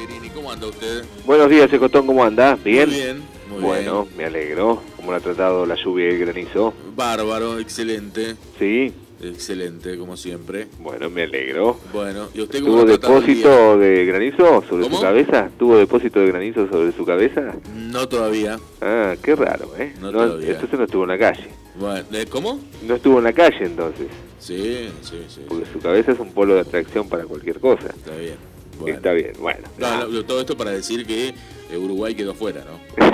Pellegrini, ¿cómo anda usted? Buenos días, Ecotón, ¿cómo anda? ¿Bien? Muy bien, muy bueno, bien. Me alegro. ¿Cómo lo ha tratado la lluvia y el granizo? Bárbaro, excelente. Sí. Excelente, como siempre. Bueno, me alegro. Bueno, ¿y usted cómo lo ¿Tuvo ha tratado el día? depósito de granizo sobre ¿Cómo? su cabeza? ¿Tuvo depósito de granizo sobre su cabeza? No todavía. Ah, qué raro, ¿eh? No todavía. Entonces no estuvo en la calle. Bueno, ¿cómo? No estuvo en la calle, entonces. Sí. Porque su cabeza es un polo de atracción para cualquier cosa. Está bien. Bueno. Está bien, bueno. Todo esto para decir que Uruguay quedó fuera, ¿no?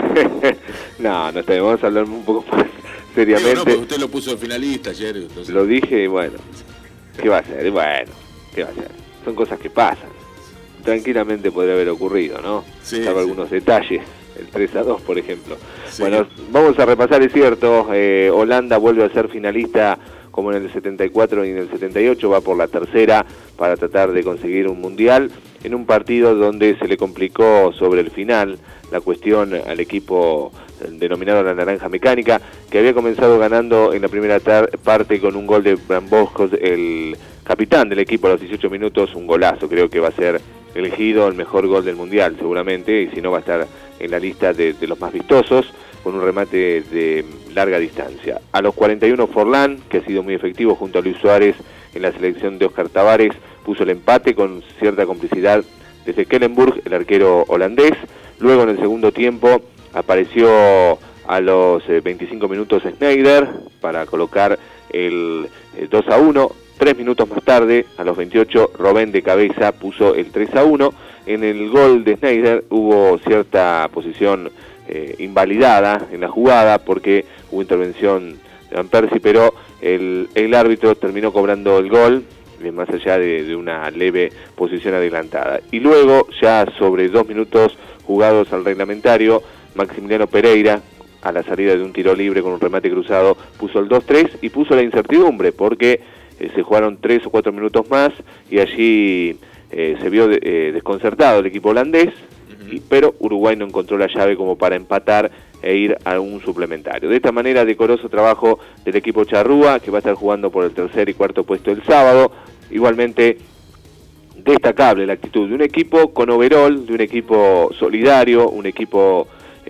No está bien. Vamos a hablar un poco más seriamente. No, porque usted lo puso finalista ayer. Entonces... Lo dije, bueno. ¿Qué va a ser? Bueno, ¿qué va a ser? Son cosas que pasan. Tranquilamente podría haber ocurrido, ¿no? Sí. Algunos detalles. El 3-2, por ejemplo. Sí. Bueno, vamos a repasar, es cierto. Holanda vuelve a ser finalista como en el 74 y en el 78. Va por la tercera para tratar de conseguir un mundial. En un partido donde se le complicó sobre el final la cuestión al equipo denominado la Naranja Mecánica, que había comenzado ganando en la primera parte con un gol de Bramboscos, el capitán del equipo a los 18 minutos, un golazo. Creo que va a ser elegido el mejor gol del mundial seguramente, y si no va a estar en la lista de los más vistosos, con un remate de larga distancia. A los 41 Forlán, que ha sido muy efectivo junto a Luis Suárez en la selección de Oscar Tavares, puso el empate con cierta complicidad desde Kellenburg, el arquero holandés. Luego en el segundo tiempo apareció a los 25 minutos Sneijder para colocar el 2-1. 3 minutos más tarde, a los 28, Robben de cabeza puso el 3-1. En el gol de Sneijder hubo cierta posición invalidada en la jugada porque hubo intervención de Van Persie, pero el árbitro terminó cobrando el gol, más allá de una leve posición adelantada. Y luego, ya sobre 2 minutos jugados al reglamentario, Maximiliano Pereira, a la salida de un tiro libre con un remate cruzado, puso el 2-3 y puso la incertidumbre, porque se jugaron 3 o 4 minutos más y allí se vio desconcertado el equipo holandés, pero Uruguay no encontró la llave como para empatar e ir a un suplementario. De esta manera, decoroso trabajo del equipo charrúa, que va a estar jugando por el tercer y cuarto puesto el sábado. Igualmente destacable la actitud de un equipo con overall, de un equipo solidario, un equipo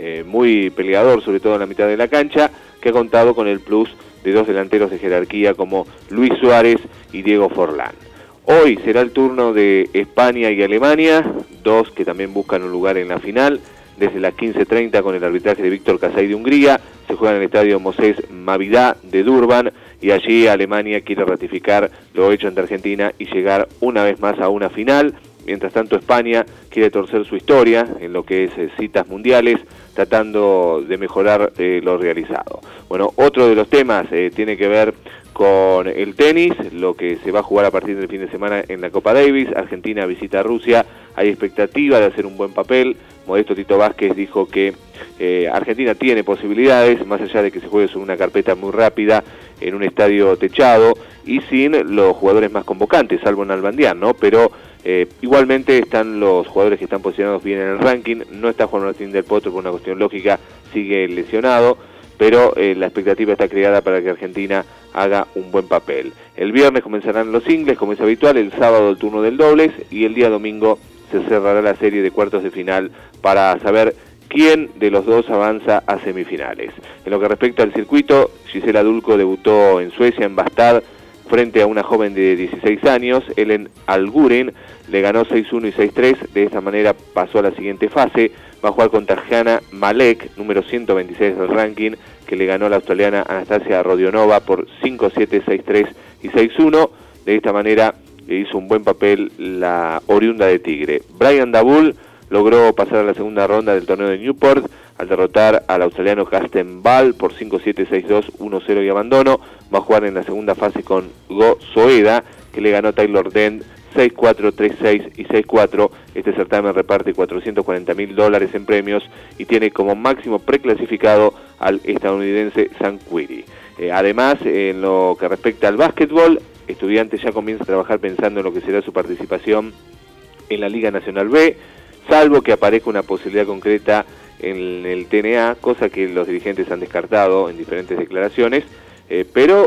muy peleador, sobre todo en la mitad de la cancha, que ha contado con el plus de dos delanteros de jerarquía como Luis Suárez y Diego Forlán. Hoy será el turno de España y Alemania, dos que también buscan un lugar en la final. Desde las 15:30, con el arbitraje de Víctor Casay de Hungría, se juega en el estadio Moses Mavidá de Durban, y allí Alemania quiere ratificar lo hecho ante Argentina y llegar una vez más a una final. Mientras tanto, España quiere torcer su historia en lo que es citas mundiales, tratando de mejorar lo realizado. Bueno, otro de los temas tiene que ver con el tenis, lo que se va a jugar a partir del fin de semana en la Copa Davis. Argentina visita a Rusia, hay expectativa de hacer un buen papel. Modesto Tito Vázquez dijo que Argentina tiene posibilidades, más allá de que se juegue sobre una carpeta muy rápida, en un estadio techado y sin los jugadores más convocantes, salvo Nalbandián, ¿no? Pero igualmente están los jugadores que están posicionados bien en el ranking. No está Juan Martín del Potro por una cuestión lógica, sigue lesionado, pero la expectativa está creada para que Argentina haga un buen papel. El viernes comenzarán los singles, como es habitual, el sábado el turno del dobles, y el día domingo se cerrará la serie de cuartos de final para saber quién de los dos avanza a semifinales. En lo que respecta al circuito, Gisela Dulco debutó en Suecia, en Bastad, frente a una joven de 16 años, Ellen Alguren, le ganó 6-1 y 6-3, de esta manera pasó a la siguiente fase. Va a jugar con Tajana Malek, número 126 del ranking, que le ganó a la australiana Anastasia Rodionova por 5-7, 6-3 y 6-1. De esta manera hizo un buen papel la oriunda de Tigre. Brian Dabul logró pasar a la segunda ronda del torneo de Newport al derrotar al australiano Karsten Ball por 5-7, 6-2, 1-0 y abandono. Va a jugar en la segunda fase con Go Soeda, que le ganó a Taylor Dent 6-4, 3-6 y 6-4. Este certamen reparte $440,000 en premios y tiene como máximo preclasificado al estadounidense Sam Querrey. Además, en lo que respecta al básquetbol, Estudiantes ya comienza a trabajar pensando en lo que será su participación en la Liga Nacional B, salvo que aparezca una posibilidad concreta en el TNA, cosa que los dirigentes han descartado en diferentes declaraciones, pero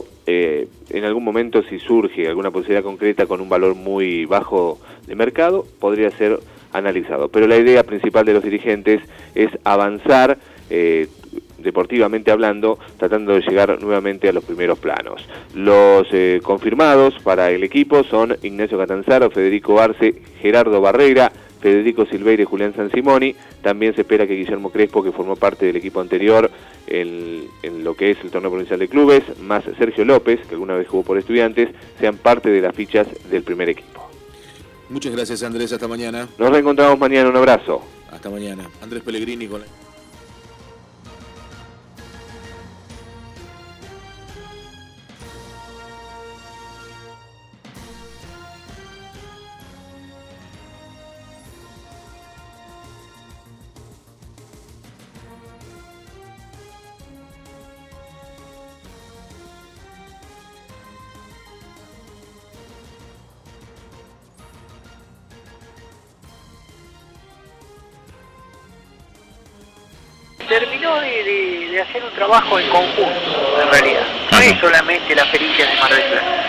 en algún momento, si surge alguna posibilidad concreta con un valor muy bajo de mercado, podría ser analizado. Pero la idea principal de los dirigentes es avanzar, deportivamente hablando, tratando de llegar nuevamente a los primeros planos. Los confirmados para el equipo son Ignacio Catanzaro, Federico Arce, Gerardo Barrera, Federico Silveira y Julián Sansimoni. También se espera que Guillermo Crespo, que formó parte del equipo anterior en lo que es el torneo provincial de clubes, más Sergio López, que alguna vez jugó por Estudiantes, sean parte de las fichas del primer equipo. Muchas gracias, Andrés, hasta mañana. Nos reencontramos mañana, un abrazo. Hasta mañana. Andrés Pellegrini con... Terminó de hacer un trabajo en conjunto, en realidad. No es solamente la pericia de Mar del Plata.